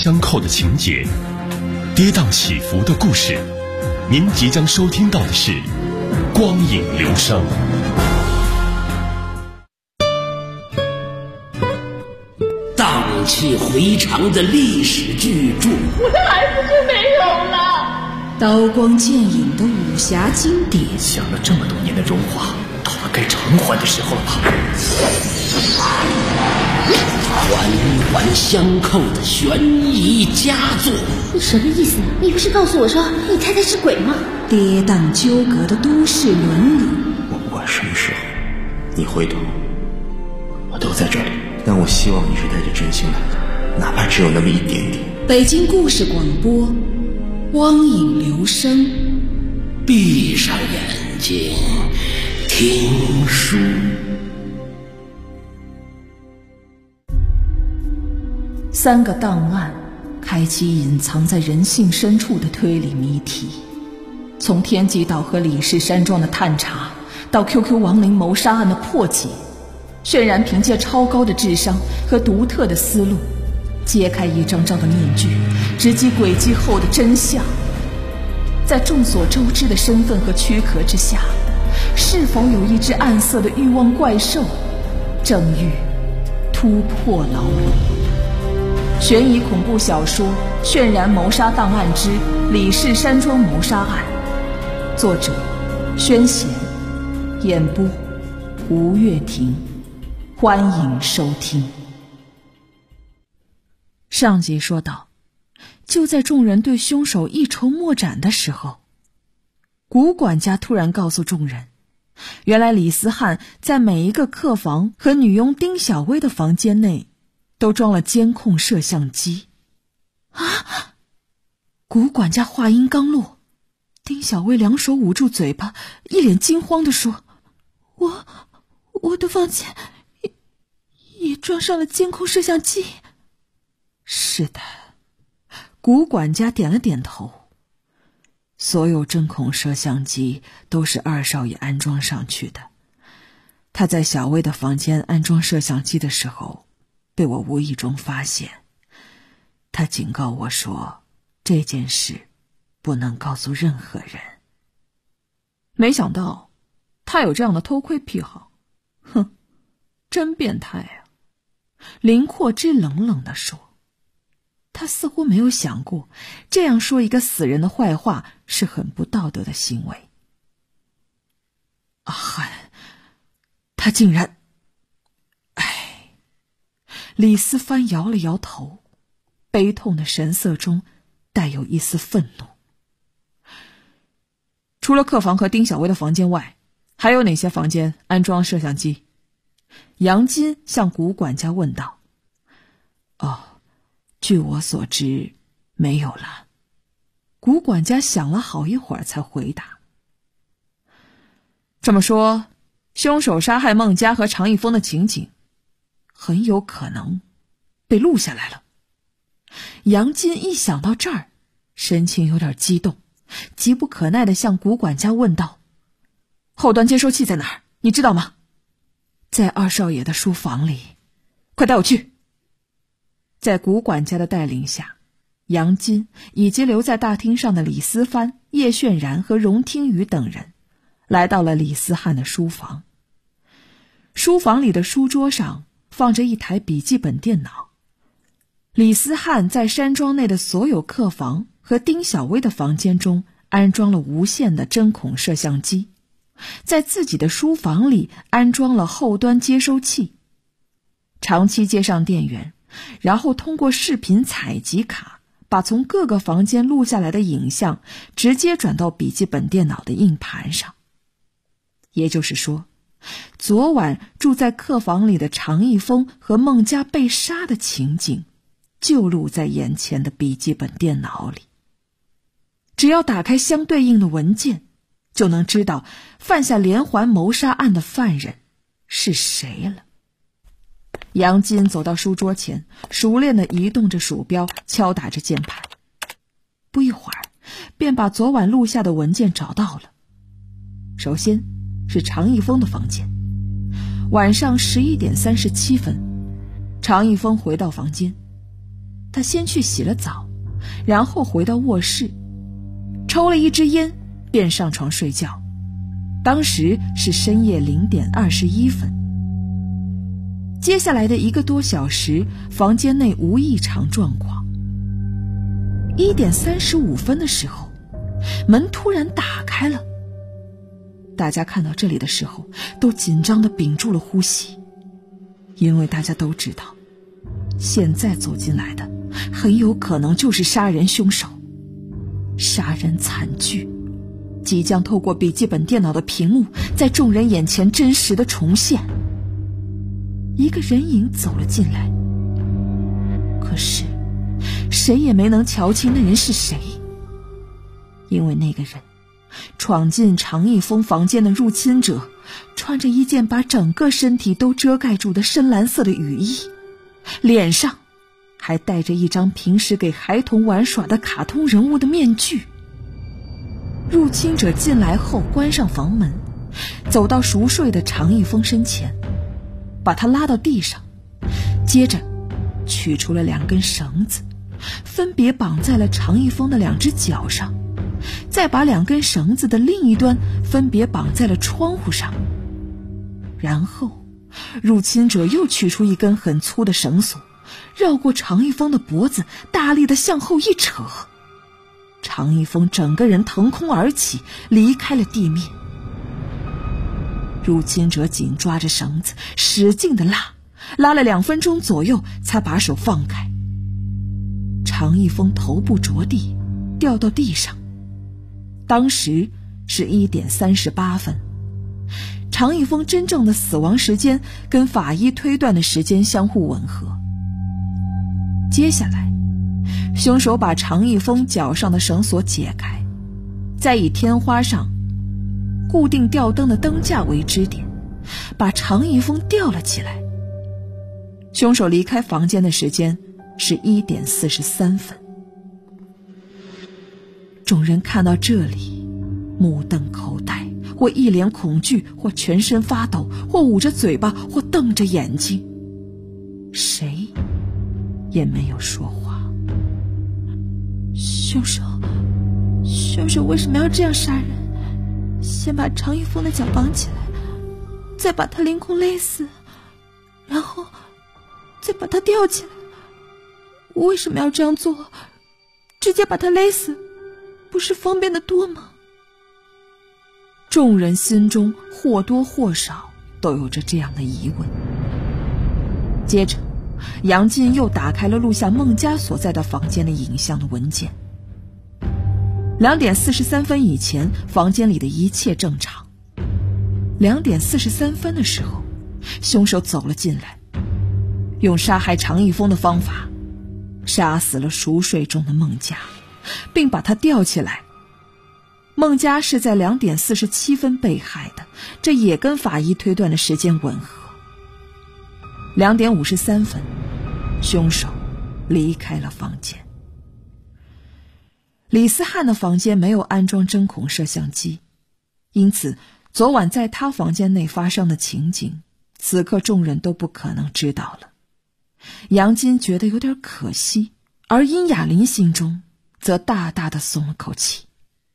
相扣的情节，跌宕起伏的故事。您即将收听到的是《光影流声》。 荡气回肠的历史巨著， 我的儿子就没有了。 刀光剑影的武侠经典， 想了这么多年的荣华，到了该偿还的时候了吧？ 环环相扣的悬疑佳作。 你什么意思？你不是告诉我说你太太是鬼吗？ 跌宕纠葛的都市伦理。 我不管什么时候你回头，我都在这里，但我希望你是带着真心来的，哪怕只有那么一点点。 北京故事广播，光影流声。 闭上眼睛听书。 3个档案开启隐藏在人性深处的推理谜题，从天极岛和李氏山庄的探查，到 QQ 亡灵谋杀案的破解，渲然凭借超高的智商和独特的思路，揭开一张张的面具，直击诡计后的真相。在众所周知的身份和躯壳之下，是否有一只暗色的欲望怪兽，正欲突破牢笼？悬疑恐怖小说《渲然谋杀档案之李氏山庄谋杀案》，作者宣贤，演播吴月婷。欢迎收听。上集说到，就在众人对凶手一筹莫展的时候，古管家突然告诉众人，原来李思翰在每一个客房和女佣丁小薇的房间内都装了监控摄像机。啊！古管家话音刚落，丁小薇两手捂住嘴巴，一脸惊慌地说：我的房间也装上了监控摄像机。是的，古管家点了点头。所有针孔摄像机都是二少爷安装上去的。他在小薇的房间安装摄像机的时候，被我无意中发现。他警告我说，这件事不能告诉任何人。没想到他有这样的偷窥癖好，哼，真变态啊！林阔之冷冷地说。他似乎没有想过，这样说一个死人的坏话是很不道德的行为。阿汉，他竟然……哎，李思帆摇了摇头，悲痛的神色中带有一丝愤怒。除了客房和丁小薇的房间外，还有哪些房间安装摄像机？杨金向古管家问道。据我所知，没有了。古管家想了好一会儿才回答。这么说，凶手杀害孟佳和常一峰的情景很有可能被录下来了。杨金一想到这儿，神情有点激动，急不可耐地向古管家问道：后端接收器在哪儿？你知道吗？在二少爷的书房里，快带我去。在古管家的带领下，杨金以及留在大厅上的李思帆、叶炫然和荣听雨等人来到了李思翰的书房。书房里的书桌上放着一台笔记本电脑。李思翰在山庄内的所有客房和丁小薇的房间中安装了无线的针孔摄像机，在自己的书房里安装了后端接收器，长期接上电源，然后通过视频采集卡把从各个房间录下来的影像直接转到笔记本电脑的硬盘上。也就是说，昨晚住在客房里的常一峰和孟佳被杀的情景就录在眼前的笔记本电脑里。只要打开相对应的文件，就能知道犯下连环谋杀案的犯人是谁了。杨金走到书桌前，熟练地移动着鼠标，敲打着键盘。不一会儿，便把昨晚录下的文件找到了。首先是常一峰的房间。晚上11点37分，常一峰回到房间。 他先去洗了澡，然后回到卧室，抽了一支烟，便上床睡觉。当时是深夜0点21分。接下来的1个多小时，房间内无异常状况。1点35分的时候，门突然打开了。大家看到这里的时候，都紧张地屏住了呼吸，因为大家都知道，现在走进来的很有可能就是杀人凶手。杀人惨剧即将透过笔记本电脑的屏幕，在众人眼前真实的重现。一个人影走了进来，可是谁也没能瞧清那人是谁，因为那个人闯进常一峰房间的入侵者，穿着一件把整个身体都遮盖住的深蓝色的雨衣，脸上还戴着一张平时给孩童玩耍的卡通人物的面具。入侵者进来后关上房门，走到熟睡的常一峰身前，把他拉到地上，接着取出了2根绳子，分别绑在了常一峰的2只脚上，再把2根绳子的另一端分别绑在了窗户上。然后入侵者又取出一根很粗的绳索，绕过常一峰的脖子，大力地向后一扯，常一峰整个人腾空而起，离开了地面。入侵者紧抓着绳子使劲地拉了2分钟左右，才把手放开。常一峰头部着地，掉到地上。当时是1点38分。常一峰真正的死亡时间跟法医推断的时间相互吻合。接下来，凶手把常一峰脚上的绳索解开，再以天花上固定吊灯的灯架为支点，把常一峰吊了起来。凶手离开房间的时间是1点43分。众人看到这里，目瞪口呆，或一脸恐惧，或全身发抖，或捂着嘴巴，或瞪着眼睛，谁也没有说话。凶手为什么要这样杀人？先把常一峰的脚绑起来，再把他凌空勒死，然后再把他吊起来。为什么要这样做？直接把他勒死不是方便得多吗？众人心中或多或少都有着这样的疑问。接着杨进又打开了录下孟佳所在的房间的影像的文件。2点43分以前，房间里的一切正常。2点43分的时候，凶手走了进来，用杀害常一峰的方法杀死了熟睡中的孟佳，并把他吊起来。孟佳是在2点47分被害的，这也跟法医推断的时间吻合。2点53分，凶手离开了房间。李思翰的房间没有安装针孔摄像机，因此昨晚在他房间内发生的情景，此刻众人都不可能知道了。杨金觉得有点可惜，而殷雅琳心中则大大的松了口气。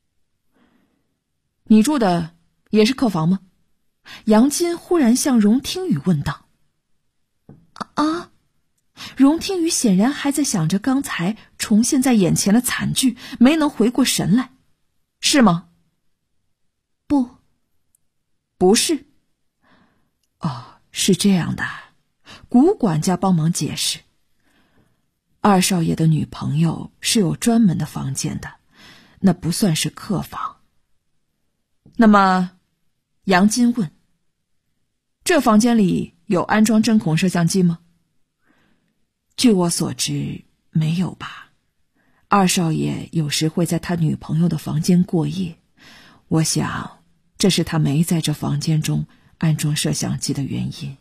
你住的也是客房吗？杨金忽然向荣听雨问道。啊，荣听雨显然还在想着刚才重现在眼前的惨剧，没能回过神来。是吗？不是。哦，是这样的，古管家帮忙解释。二少爷的女朋友是有专门的房间的，那不算是客房。那么，杨金问，这房间里有安装针孔摄像机吗？据我所知，没有吧。二少爷有时会在他女朋友的房间过夜，我想这是他没在这房间中安装摄像机的原因。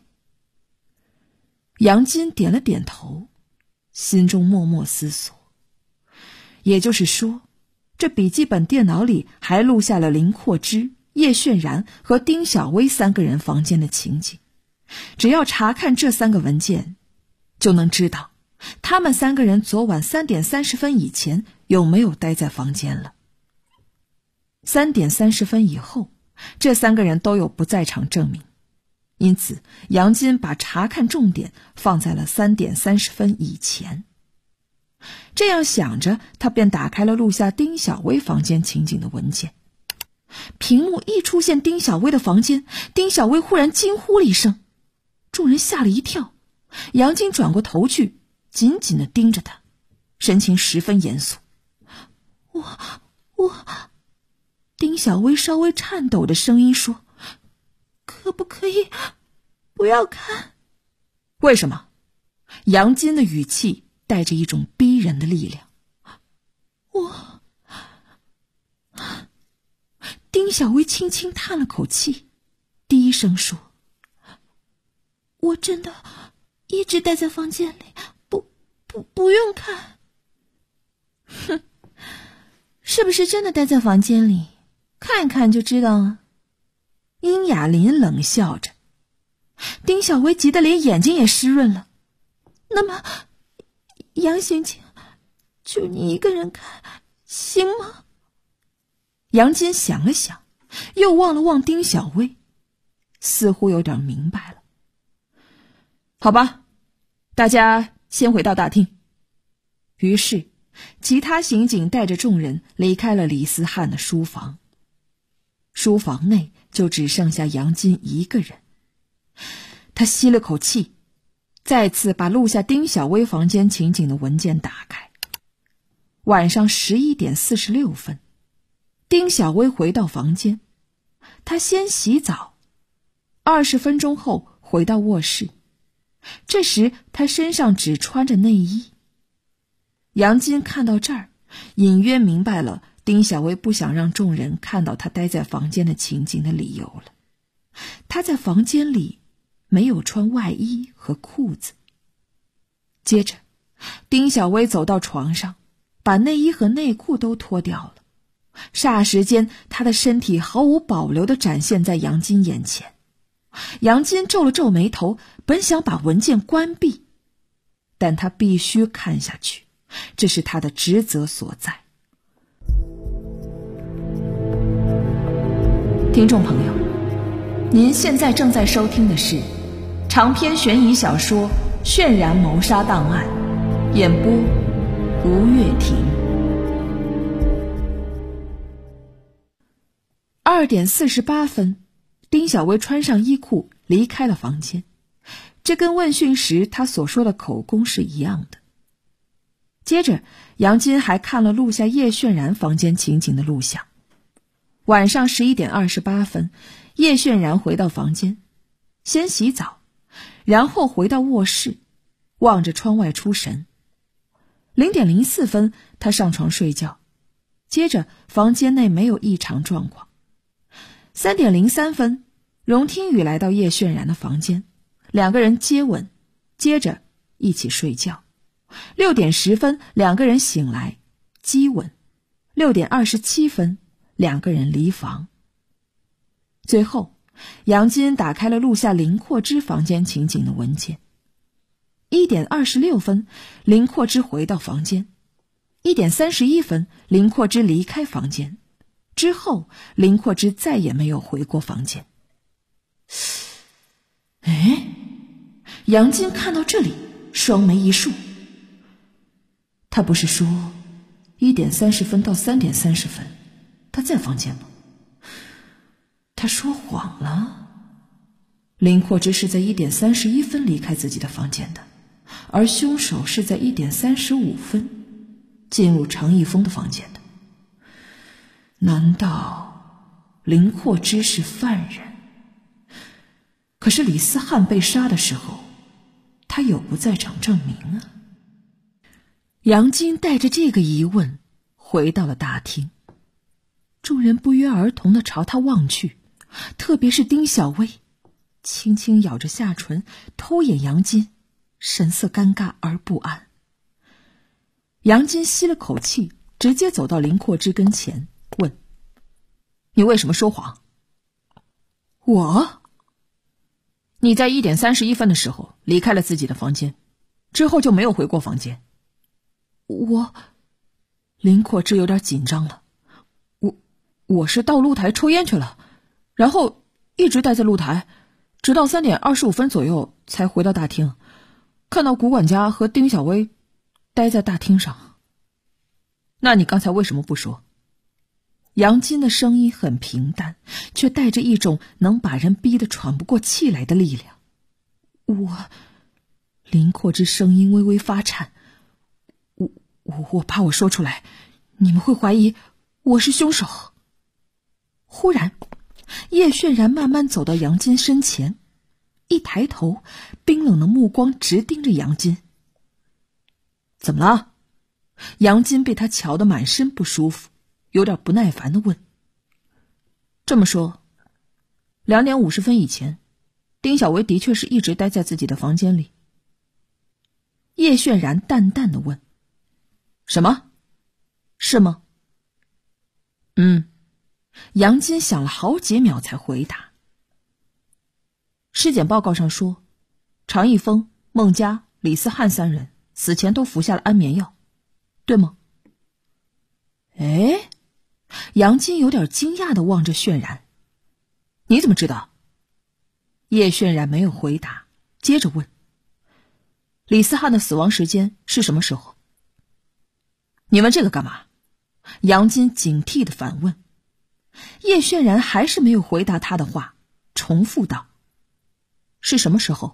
杨金点了点头，心中默默思索。也就是说，这笔记本电脑里还录下了林阔之、叶炫然和丁小薇3个人房间的情景。只要查看这3个文件，就能知道他们3个人昨晚3点30分以前有没有待在房间了。3点30分以后，这3个人都有不在场证明，因此杨金把查看重点放在了3点30分以前。这样想着，他便打开了录下丁小薇房间情景的文件。屏幕一出现丁小薇的房间，丁小薇忽然惊呼了一声，众人吓了一跳。杨金转过头去，紧紧地盯着他，神情十分严肃。我丁小薇稍微颤抖的声音说，可不可以不要看？为什么？杨金的语气带着一种逼人的力量。丁小薇轻轻叹了口气，低声说，我真的一直待在房间里，不用看。哼，是不是真的待在房间里？看一看就知道啊。殷雅琳冷笑着。丁小薇急得连眼睛也湿润了。那么杨刑警，就你一个人看行吗？杨金想了想，又望了望丁小薇，似乎有点明白了。好吧，大家先回到大厅。于是其他刑警带着众人离开了李思翰的书房。书房内就只剩下杨金一个人。他吸了口气，再次把录下丁小薇房间情景的文件打开。晚上11点46分，丁小薇回到房间，她先洗澡，20分钟后回到卧室。这时她身上只穿着内衣。杨金看到这儿，隐约明白了丁小薇不想让众人看到她待在房间的情景的理由了。她在房间里没有穿外衣和裤子。接着丁小薇走到床上，把内衣和内裤都脱掉了。霎时间，她的身体毫无保留地展现在杨金眼前。杨金皱了皱眉头，本想把文件关闭，但他必须看下去，这是他的职责所在。听众朋友，您现在正在收听的是长篇悬疑小说《渲染谋杀档案》，演播吴月婷。2点48分，丁小薇穿上衣裤离开了房间，这跟问讯时他所说的口供是一样的。接着杨金还看了录下叶渲然房间情景的录像。晚上11点28分，叶渲然回到房间，先洗澡，然后回到卧室，望着窗外出神。0点04分，他上床睡觉，接着房间内没有异常状况。3点03分，荣听雨来到叶渲然的房间，2个人接吻，接着一起睡觉。6点10分，两个人醒来，激吻。6点27分，2个人离房。最后杨金打开了录下林阔之房间情景的文件。1点26分，林阔之回到房间。1点31分，林阔之离开房间。之后林阔之再也没有回过房间。杨金看到这里，双眉一竖。他不是说1点30分到3点30分他在房间吗？他说谎了。林阔之是在1点31分离开自己的房间的，而凶手是在1点35分进入常一峰的房间的。难道林阔之是犯人？可是李思翰被杀的时候，他有不在场证明啊。杨金带着这个疑问回到了大厅，众人不约而同地朝他望去，特别是丁小薇，轻轻咬着下唇，偷眼杨金，神色尴尬而不安。杨金吸了口气，直接走到林阔之跟前，问：你为什么说谎？我？你在1点31分的时候离开了自己的房间， 之后就没有回过房间。林阔之有点紧张了。我是到露台抽烟去了，然后一直待在露台，直到3点25分左右才回到大厅，看到古管家和丁小薇待在大厅上。那你刚才为什么不说？杨金的声音很平淡，却带着一种能把人逼得喘不过气来的力量。林阔之声音微微发颤，我怕我说出来，你们会怀疑我是凶手。忽然，叶渲然慢慢走到杨金身前，一抬头，冰冷的目光直盯着杨金。怎么了？杨金被他瞧得满身不舒服，有点不耐烦地问。这么说，2点50分以前，丁小薇的确是一直待在自己的房间里。叶渲然淡淡地问。什么？是吗？杨金想了好几秒才回答。尸检报告上说，常一峰、孟佳、李思翰3人死前都服下了安眠药，对吗？杨金有点惊讶地望着渲然。你怎么知道？叶渲然没有回答，接着问。李思翰的死亡时间是什么时候？你问这个干嘛？杨金警惕地反问。叶渲然还是没有回答他的话，重复道：是什么时候？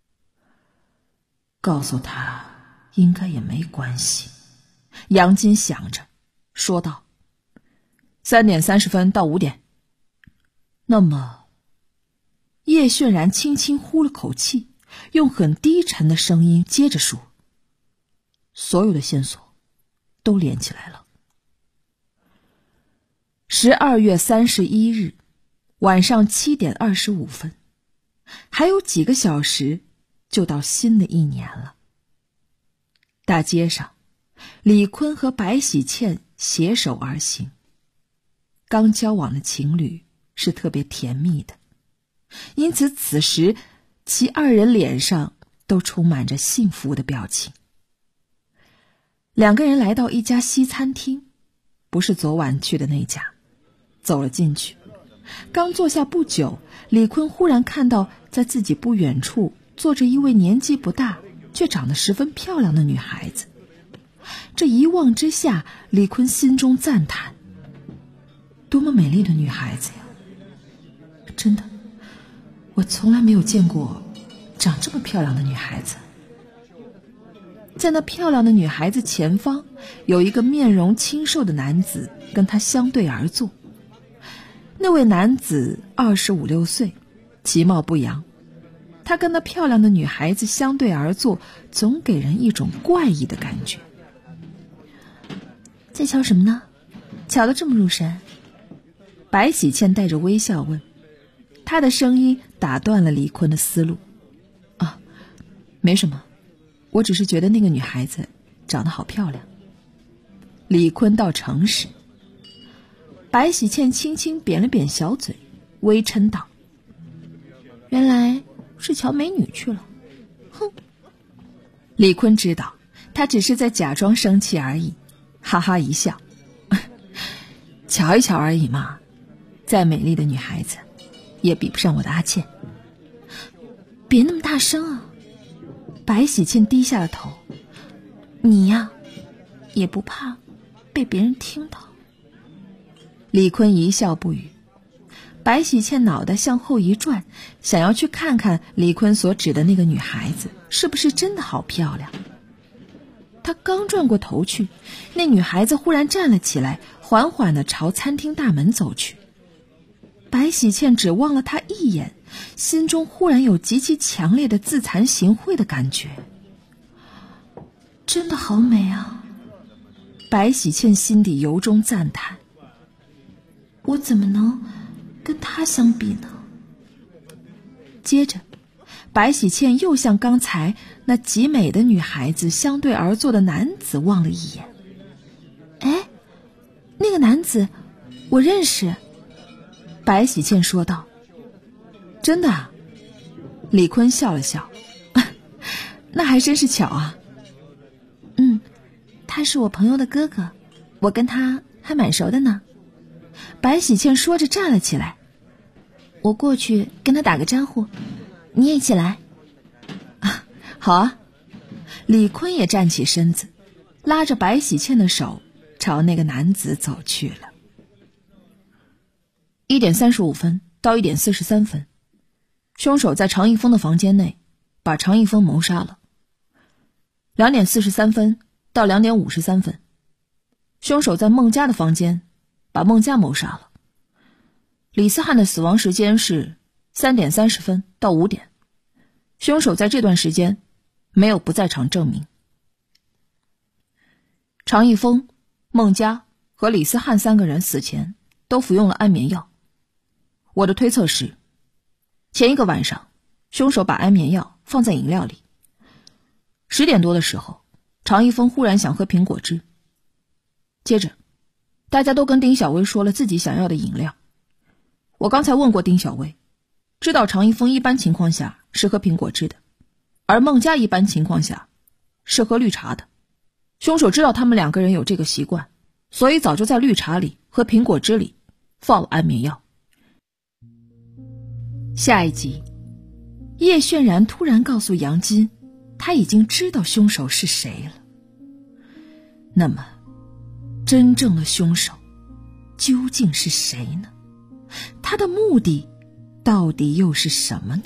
告诉他应该也没关系。杨金想着，说道：3点30分到5点。那么，叶渲然轻轻呼了口气，用很低沉的声音接着说：所有的线索都连起来了。12月31日晚上7点25分，还有几个小时就到新的一年了。大街上，李坤和白喜倩携手而行。刚交往的情侣是特别甜蜜的，因此此时其2人脸上都充满着幸福的表情。2个人来到一家西餐厅，不是昨晚去的那家，走了进去。刚坐下不久，李坤忽然看到在自己不远处坐着一位年纪不大却长得十分漂亮的女孩子。这一望之下，李坤心中赞叹：多么美丽的女孩子呀！真的，我从来没有见过长这么漂亮的女孩子。在那漂亮的女孩子前方，有一个面容清瘦的男子跟她相对而坐。那位男子25、26岁，其貌不扬。他跟那漂亮的女孩子相对而坐，总给人一种怪异的感觉。 在瞧什么呢？瞧得这么入神。 白喜倩带着微笑问，她的声音打断了李坤的思路。没什么，我只是觉得那个女孩子长得好漂亮。李坤倒诚实。白喜倩轻轻扁了扁小嘴，微嗔道： 原来是瞧美女去了。 哼。李坤知道他只是在假装生气而已，哈哈一笑。瞧一瞧而已嘛，再美丽的女孩子也比不上我的阿倩。 别那么大声啊。 白喜倩低下了头。 你呀，也不怕被别人听到。 李坤一笑不语。白喜倩脑袋向后一转，想要去看看李坤所指的那个女孩子是不是真的好漂亮。他刚转过头去，那女孩子忽然站了起来，缓缓地朝餐厅大门走去。白喜倩只望了她一眼，心中忽然有极其强烈的自惭形秽的感觉。 真的好美啊！ 白喜倩心底由衷赞叹。 我怎么能跟她相比呢？ 接着，白喜倩又向刚才那极美的女孩子相对而坐的男子望了一眼。 那个男子我认识。 白喜倩说道。真的啊？李坤笑了笑。 那还真是巧啊。 他是我朋友的哥哥，我跟他还蛮熟的呢。白喜倩说着站了起来，我过去跟他打个招呼，你也一起来。 好啊。李坤也站起身子，拉着白喜倩的手朝那个男子走去了。1点35分到1点43分，凶手在常一峰的房间内把常一峰谋杀了。2点43分到2点53分，凶手在孟佳的房间把孟佳谋杀了。李思翰的死亡时间是3点30分到5点，凶手在这段时间没有不在场证明。常一峰、孟佳和李思翰3个人死前都服用了安眠药。我的推测是，前一个晚上凶手把安眠药放在饮料里。10点多的时候，常一峰忽然想喝苹果汁。接着大家都跟丁小薇说了自己想要的饮料。我刚才问过丁小薇，知道常一峰一般情况下是喝苹果汁的，而孟佳一般情况下是喝绿茶的。凶手知道他们2个人有这个习惯，所以早就在绿茶里和苹果汁里放了安眠药。下一集，叶渲然突然告诉杨金，他已经知道凶手是谁了。那么真正的凶手究竟是谁呢？他的目的到底又是什么呢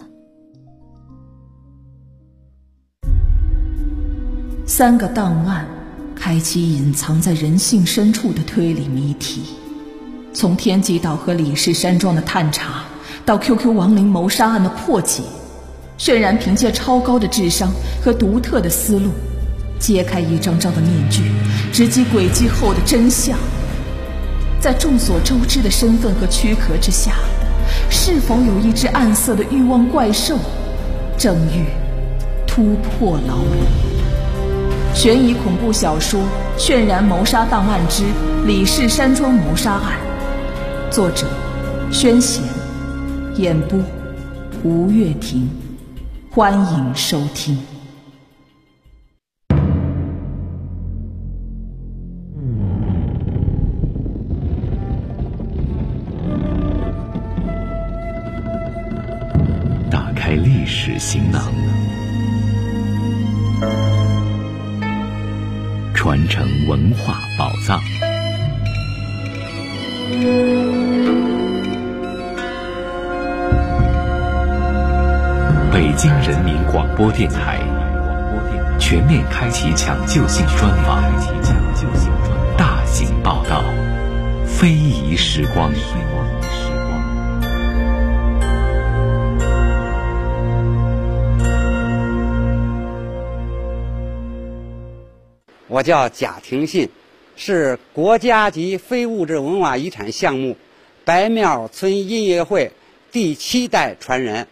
？3个档案开启隐藏在人性深处的推理谜题，从天极岛和李氏山庄的探查，到 QQ 亡灵谋杀案的破解，渲然凭借超高的智商和独特的思路，揭开一张张的面具，直击诡计后的真相。在众所周知的身份和躯壳之下，是否有一只暗色的欲望怪兽，正欲突破牢笼？悬疑恐怖小说《渲然谋杀档案之李氏山庄谋杀案》，作者宣贤，演播吴月婷。欢迎收听。 打开历史行囊，传承文化宝藏。北京人民广播电台全面开启抢救性专访，大型报道，非遗时光。 我叫贾廷信，是国家级非物质文化遗产项目白庙村音乐会第7代传人。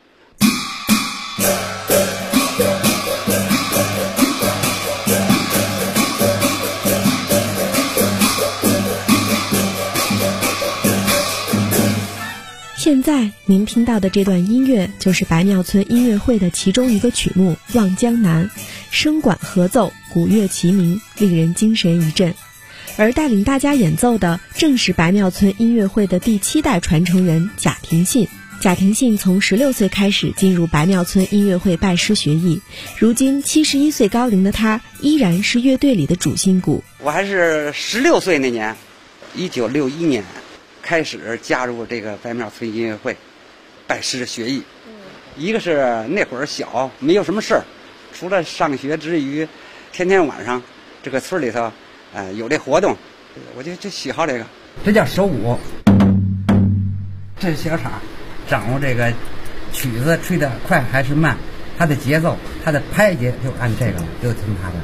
现在您听到的这段音乐就是白庙村音乐会的其中一个曲目《望江南》，声管合奏，鼓乐齐鸣，令人精神一振。而带领大家演奏的正是白庙村音乐会的第7代传承人贾廷信。贾廷信从16岁开始进入白庙村音乐会拜师学艺，如今71岁高龄的他依然是乐队里的主心骨。 我还是16岁那年，1961年开始加入这个白庙村音乐会，拜师学艺。一个是那会儿小，没有什么事儿，除了上学之余，天天晚上这个村里头，有这活动，我就喜好这个。这叫手鼓，这是小叉，掌握这个曲子吹得快还是慢，它的节奏，它的拍节就按这个，就听它的。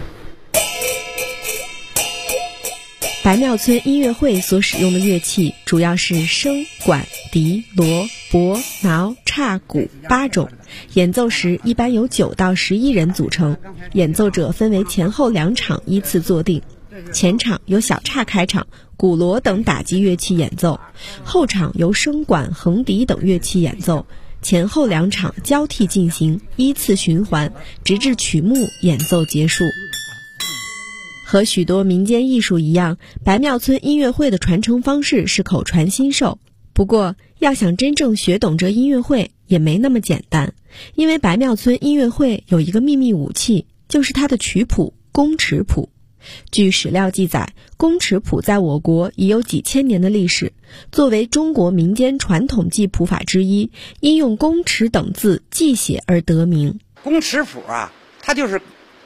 白庙村音乐会所使用的乐器主要是笙、管、笛、锣、钹、挠、叉、鼓8种，演奏时一般由9到11人组成，演奏者分为前后2场依次坐定。前场由小叉开场，鼓锣等打击乐器演奏，后场由笙管、横笛等乐器演奏， 前后2场交替进行，依次循环，直至曲目演奏结束。和许多民间艺术一样，白庙村音乐会的传承方式是口传心授。不过，要想真正学懂这音乐会也没那么简单，因为白庙村音乐会有一个秘密武器，就是它的曲谱宫尺谱。据史料记载，宫尺谱在我国已有几千年的历史，作为中国民间传统记谱法之一，因用宫尺等字记写而得名。 宫尺谱啊，它就是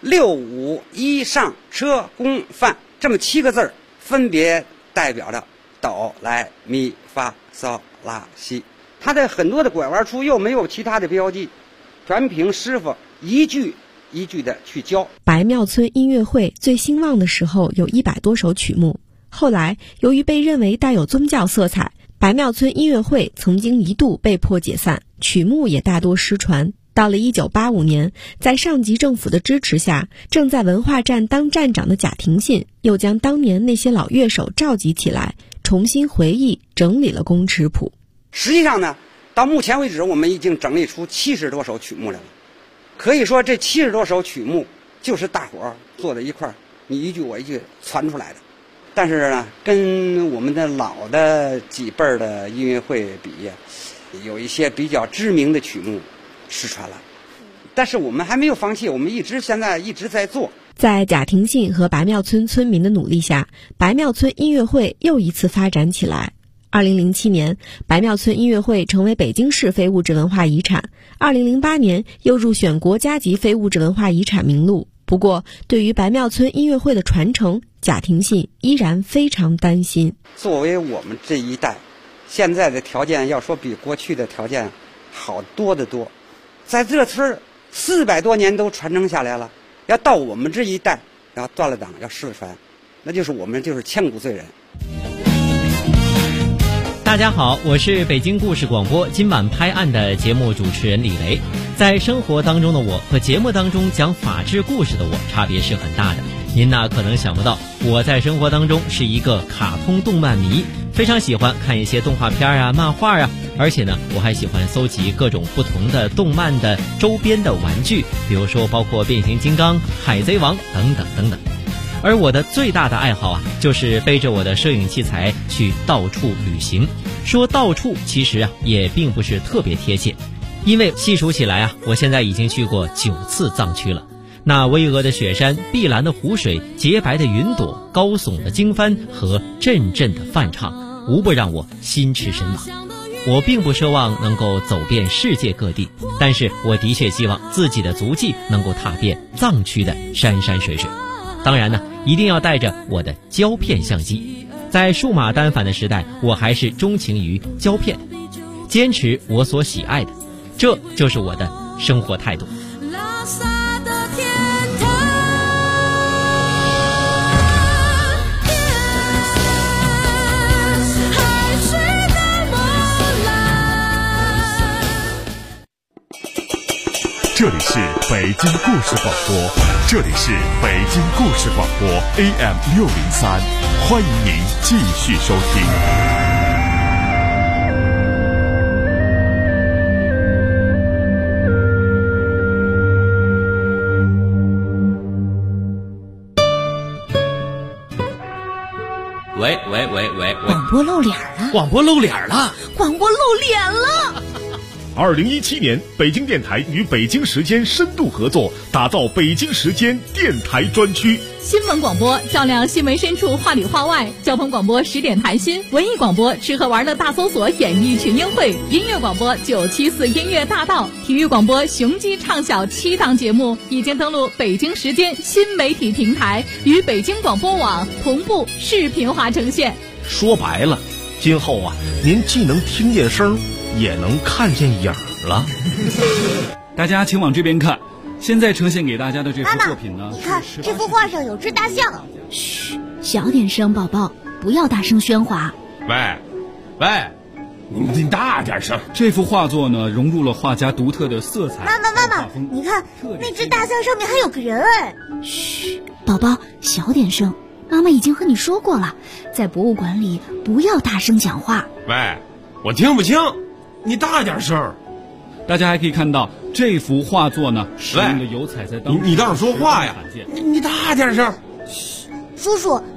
6、5、1上车宫范这么7个字儿，分别代表着哆来咪发嗦拉西。它的很多的拐弯处又没有其他的标记，全凭师傅一句一句的去教。 白庙村音乐会最兴旺的时候有100多首曲目，后来由于被认为带有宗教色彩，白庙村音乐会曾经一度被迫解散，曲目也大多失传。到了1985年，在上级政府的支持下，正在文化站当站长的贾廷信又将当年那些老乐手召集起来，重新回忆整理了宫尺谱。 实际上呢，到目前为止我们已经整理出70多首曲目来了。可以说这70多首曲目就是大伙儿坐在一块儿，你一句我一句传出来的。但是呢，跟我们的老的几辈儿的音乐会比，有一些比较知名的曲目失传了。但是我们还没有放弃，我们现在一直在做。 在贾廷信和白庙村村民的努力下，白庙村音乐会又一次发展起来。2007年，白庙村音乐会成为北京市非物质文化遗产。2008年又入选国家级非物质文化遗产名录。不过，对于白庙村音乐会的传承，贾廷信依然非常担心。 作为我们这一代，现在的条件要说比过去的条件好多得多。在这村400多年都传承下来了，要到我们这一代要断了档，要失传，那就是我们就是千古罪人。 大家好，我是北京故事广播今晚拍案的节目主持人李雷。在生活当中的我和节目当中讲法治故事的我差别是很大的。您可能想不到，我在生活当中是一个卡通动漫迷，非常喜欢看一些动画片啊、漫画啊，而且呢，我还喜欢搜集各种不同的动漫的周边的玩具，比如说包括变形金刚、海贼王等等等等。而我的最大的爱好就是背着我的摄影器材去到处旅行。说到处其实也并不是特别贴切，因为细数起来我现在已经去过9次藏区了。那巍峨的雪山、碧蓝的湖水、洁白的云朵、高耸的经幡和阵阵的梵唱，无不让我心驰神往。我并不奢望能够走遍世界各地，但是我的确希望自己的足迹能够踏遍藏区的山山水水。当然呢，一定要带着我的胶片相机。在数码单反的时代，我还是钟情于胶片，坚持我所喜爱的，这就是我的生活态度。 这里是北京故事广播，这里是北京故事广播 AM603，欢迎您继续收听。 喂， 广播露脸了！ 广播露脸了！ 广播露脸了 ！2017年，北京电台与北京时间深度合作，打造北京时间电台专区。 新闻广播照亮新闻深处，话里话外；交通广播10点谈心，文艺广播吃喝玩乐大搜索演艺群英会，音乐广播974音乐大道，体育广播雄鸡唱晓7档节目已经登录北京时间新媒体平台，与北京广播网同步视频化呈现。 说白了，今后您既能听见声，也能看见影了。 大家请往这边看，现在呈现给大家的这幅作品呢， 你看这幅画上有只大象。 嘘，小点声，宝宝，不要大声喧哗。 喂，你大点声。 这幅画作呢，融入了画家独特的色彩。 妈妈，你看那只大象上面还有个人哎。 嘘，宝宝，小点声。妈妈已经和你说过了，在博物馆里不要大声讲话。 喂，我听不清，你大点声。 大家还可以看到这幅画作呢，使用的油彩在当你倒是说话呀！你大点声。 叔叔，